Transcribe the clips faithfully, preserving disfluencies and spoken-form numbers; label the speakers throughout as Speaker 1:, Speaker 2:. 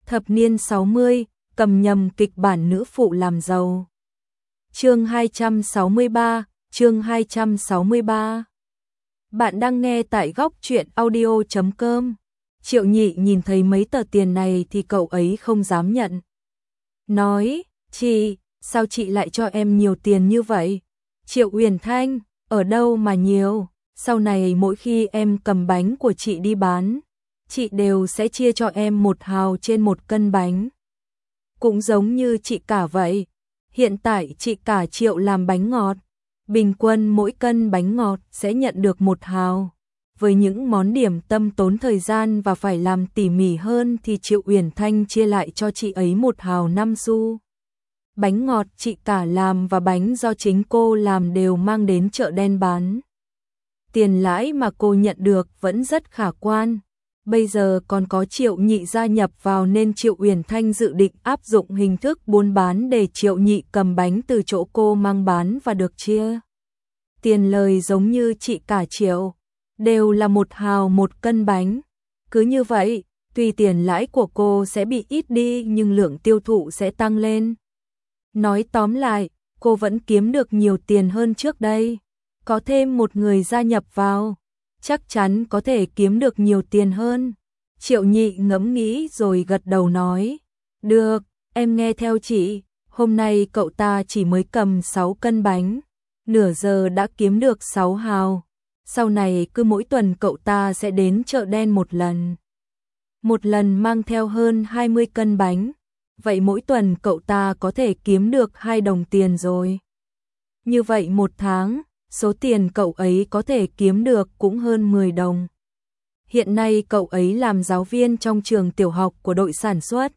Speaker 1: Thập niên sáu mươi, cầm nhầm kịch bản nữ phụ làm giàu. Chương hai trăm sáu mươi ba, chương hai trăm sáu mươi ba. Bạn đang nghe tại góc truyện audio chấm com. Triệu Nhị nhìn thấy mấy tờ tiền này thì cậu ấy không dám nhận. Nói, chị, sao chị lại cho em nhiều tiền như vậy? Triệu Uyển Thanh, ở đâu mà nhiều, sau này mỗi khi em cầm bánh của chị đi bán, chị đều sẽ chia cho em một hào trên một cân bánh. Cũng giống như chị cả vậy, hiện tại chị cả Triệu làm bánh ngọt, bình quân mỗi cân bánh ngọt sẽ nhận được một hào. Với những món điểm tâm tốn thời gian và phải làm tỉ mỉ hơn thì Triệu Uyển Thanh chia lại cho chị ấy một hào năm xu. Bánh ngọt chị cả làm và bánh do chính cô làm đều mang đến chợ đen bán. Tiền lãi mà cô nhận được vẫn rất khả quan. Bây giờ còn có Triệu Nhị gia nhập vào nên Triệu Uyển Thanh dự định áp dụng hình thức buôn bán để Triệu Nhị cầm bánh từ chỗ cô mang bán và được chia tiền lời giống như chị cả Triệu, đều là một hào một cân bánh. Cứ như vậy, tuy tiền lãi của cô sẽ bị ít đi nhưng lượng tiêu thụ sẽ tăng lên. Nói tóm lại, cô vẫn kiếm được nhiều tiền hơn trước đây. Có thêm một người gia nhập vào, chắc chắn có thể kiếm được nhiều tiền hơn. Triệu Nhị ngẫm nghĩ rồi gật đầu nói, được, em nghe theo chị. Hôm nay cậu ta chỉ mới cầm sáu cân bánh, nửa giờ đã kiếm được sáu hào. Sau này cứ mỗi tuần cậu ta sẽ đến chợ đen một lần. Một lần mang theo hơn hai mươi cân bánh. Vậy mỗi tuần cậu ta có thể kiếm được hai đồng tiền rồi. Như vậy một tháng, số tiền cậu ấy có thể kiếm được cũng hơn mười đồng. Hiện nay cậu ấy làm giáo viên trong trường tiểu học của đội sản xuất.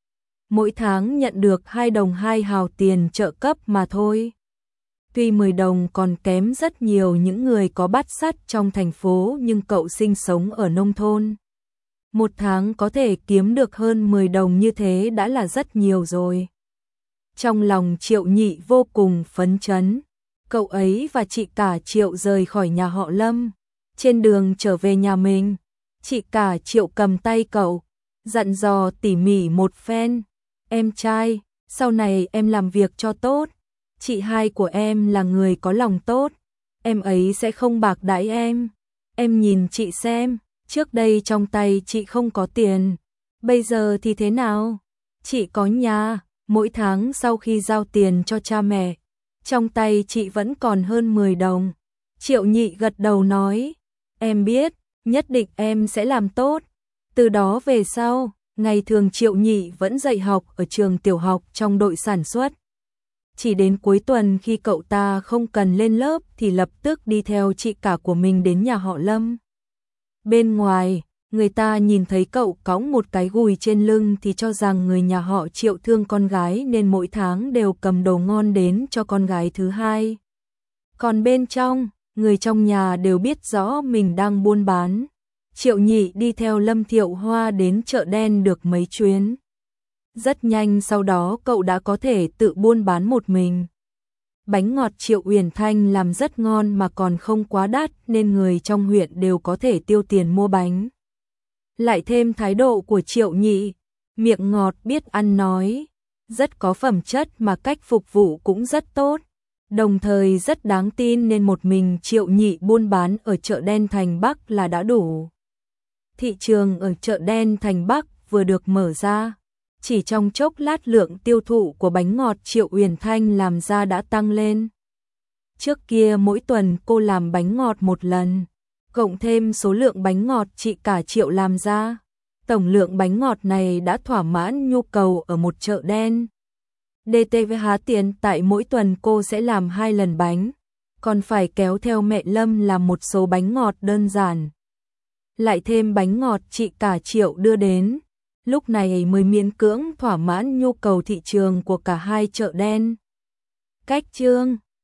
Speaker 1: Mỗi tháng nhận được hai đồng hai hào tiền trợ cấp mà thôi. Tuy mười đồng còn kém rất nhiều những người có bát sắt trong thành phố nhưng cậu sinh sống ở nông thôn. Một tháng có thể kiếm được hơn mười đồng như thế đã là rất nhiều rồi. Trong lòng Triệu Nhị vô cùng phấn chấn. Cậu ấy và chị cả Triệu rời khỏi nhà họ Lâm. Trên đường trở về nhà mình, chị cả Triệu cầm tay cậu, dặn dò tỉ mỉ một phen. Em trai, sau này em làm việc cho tốt. Chị hai của em là người có lòng tốt. Em ấy sẽ không bạc đãi em. Em nhìn chị xem, trước đây trong tay chị không có tiền. Bây giờ thì thế nào? Chị có nhà, mỗi tháng sau khi giao tiền cho cha mẹ, trong tay chị vẫn còn hơn mười đồng. Triệu Nhị gật đầu nói, em biết, nhất định em sẽ làm tốt. Từ đó về sau, ngày thường Triệu Nhị vẫn dạy học ở trường tiểu học trong đội sản xuất. Chỉ đến cuối tuần khi cậu ta không cần lên lớp thì lập tức đi theo chị cả của mình đến nhà họ Lâm. Bên ngoài, người ta nhìn thấy cậu cõng một cái gùi trên lưng thì cho rằng người nhà họ Triệu thương con gái nên mỗi tháng đều cầm đồ ngon đến cho con gái thứ hai. Còn bên trong, người trong nhà đều biết rõ mình đang buôn bán. Triệu Nhị đi theo Lâm Thiệu Hoa đến chợ đen được mấy chuyến. Rất nhanh sau đó cậu đã có thể tự buôn bán một mình. Bánh ngọt Triệu Uyển Thanh làm rất ngon mà còn không quá đắt nên người trong huyện đều có thể tiêu tiền mua bánh. Lại thêm thái độ của Triệu Nhị, miệng ngọt biết ăn nói, rất có phẩm chất mà cách phục vụ cũng rất tốt. Đồng thời rất đáng tin nên một mình Triệu Nhị buôn bán ở chợ đen thành Bắc là đã đủ. Thị trường ở chợ đen thành Bắc vừa được mở ra. Chỉ trong chốc lát lượng tiêu thụ của bánh ngọt Triệu Uyển Thanh làm ra đã tăng lên. Trước kia mỗi tuần cô làm bánh ngọt một lần, cộng thêm số lượng bánh ngọt chị cả Triệu làm ra. Tổng lượng bánh ngọt này đã thỏa mãn nhu cầu ở một chợ đen. đê tê vê há tiền tại mỗi tuần cô sẽ làm hai lần bánh, còn phải kéo theo mẹ Lâm làm một số bánh ngọt đơn giản. Lại thêm bánh ngọt chị cả Triệu đưa đến. Lúc này mới miễn cưỡng thỏa mãn nhu cầu thị trường của cả hai chợ đen. Cách chương